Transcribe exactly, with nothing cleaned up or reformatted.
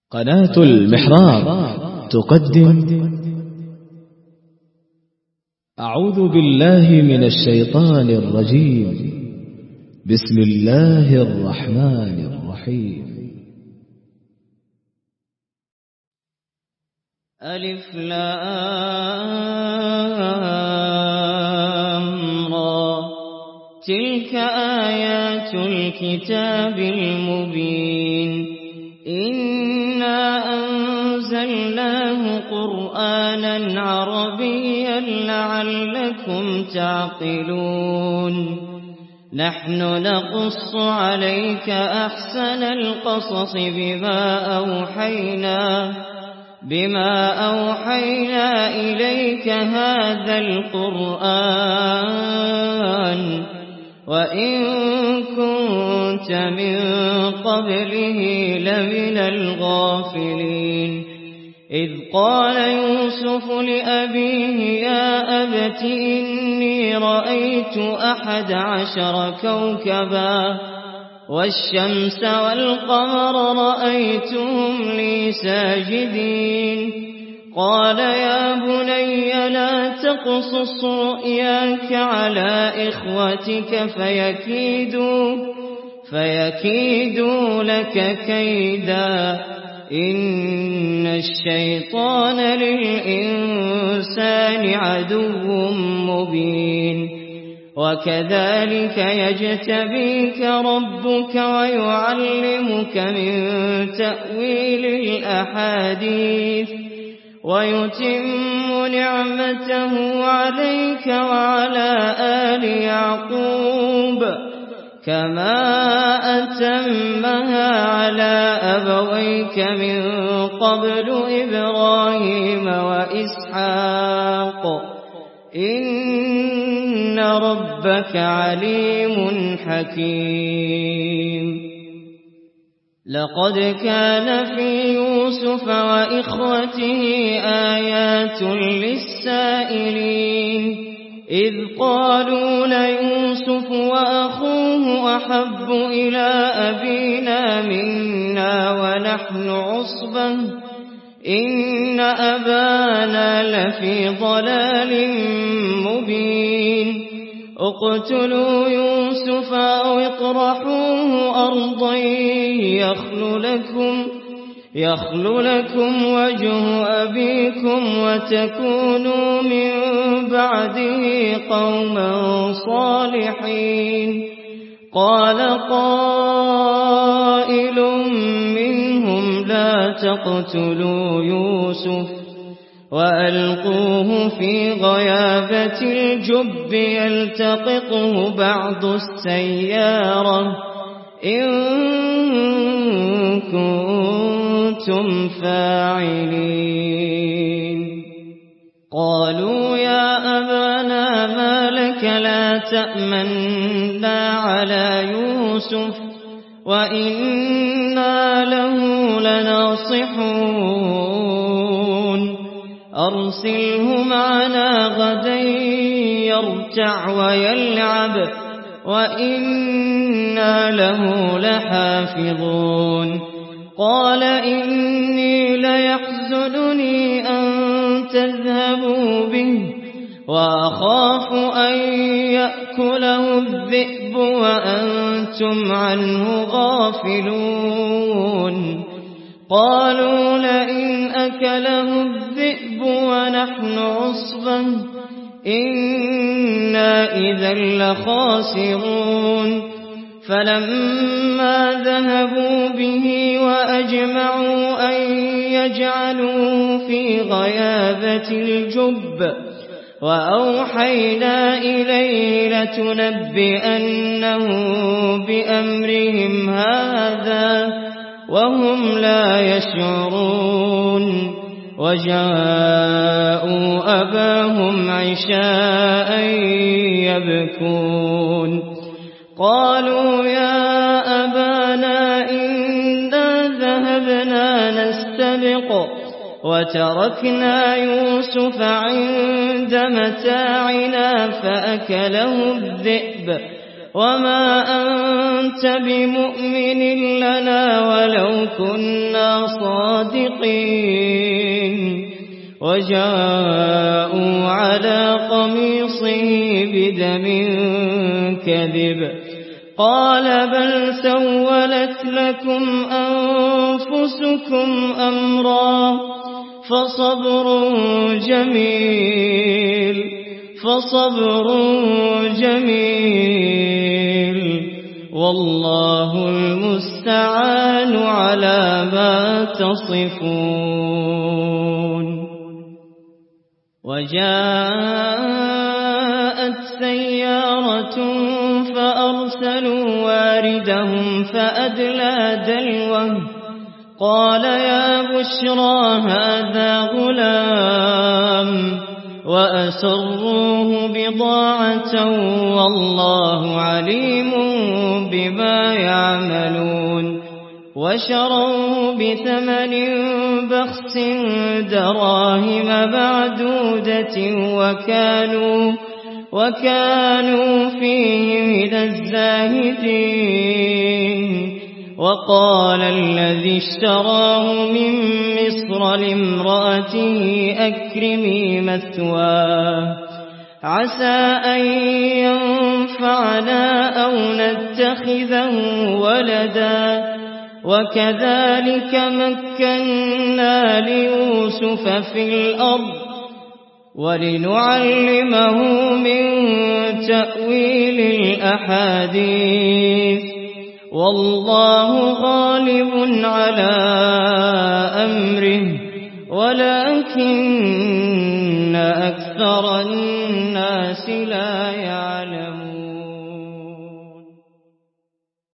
قناة المحراب تقدم أعوذ بالله من الشيطان الرجيم. بسم الله الرحمن الرحيم. ألف لام را تلك آيات الكتاب المبين إنا أنزلناه قرآنا عربيا لعلكم تعقلون نحن نقص عليك أحسن القصص بما أوحينا بما أوحينا إليك هذا القرآن وإن كنت من قبله لمن الغافلين إذ قال يوسف لأبيه يا أبت إني رأيت أحد عشر كوكبا والشمس والقمر رأيتهم لي ساجدين قال يا بني لا تقصص رؤياك على إخوتك فيكيدوا, فيكيدوا لك كيدا إن الشيطان للإنسان عدو مبين وكذلك يجتبيك ربك ويعلمك من تأويل الأحاديث ويتم نعمته عليك وعلى آل يعقوب كما أتمها على أبويك من قبل إبراهيم وإسحاق إن ربك عليم حكيم لقد كان في يوسف وإخوته آيات للسائلين إذ قالوا ليوسف وأخوه أحب إلى أبينا منا ونحن عصبة إن أبانا لفي ضلال مبين اقتلوا يوسف أو اطرحوه أرضا يخل لكم, يخل لكم وجه أبيكم وتكونوا من بعده قوما صالحين قال قائل منهم لا تقتلوا يوسف وألقوه في غيابة الجب يلتقطه بعض السيارة إن كنتم فاعلين قالوا يا أبانا ما لك لا تأمنا على يوسف وإنا له لناصحون أرسله معنا غدا يرتع ويلعب وإنا له لحافظون قال إني ليحزنني أن تذهبوا به وأخاف أن يأكله الذئب وأنتم عنه غافلون قالوا لئن أكله الذئب ونحن عصبة إنا إذا لخاسرون فلما ذهبوا به وأجمعوا أن يجعلوه في غيابة الجب وأوحينا إليه لتنبئنه بأمرهم هذا وهم لا يشعرون وجاءوا أباهم عشاء يبكون قالوا يا أبانا إنا ذهبنا نستبق وتركنا يوسف عند متاعنا فأكله الذئب وما أنت بمؤمن لنا ولو كنا صادقين وجاءوا على قميصه بدم كذب قال بل سولت لكم أنفسكم أمرا فصبر جميل فصبر جميل والله المستعان على ما تصفون. وجاءت سيارة فأرسلوا واردهم فأدلى دلوه قال يا بشرى هذا غلام وأسروه بضاعة والله عليم بما يعملون وشروه بثمن بخس دراهم معدودة وكانوا وكانوا فيه من الزاهدين. وقال الذي اشتراه من مصر لامرأته أكرمي مثواه عسى أن ينفعنا أو نتخذه ولدا وكذلك مكنا ليوسف في الأرض ولنعلمه من تأويل الأحاديث والله غالب على أمره ولكن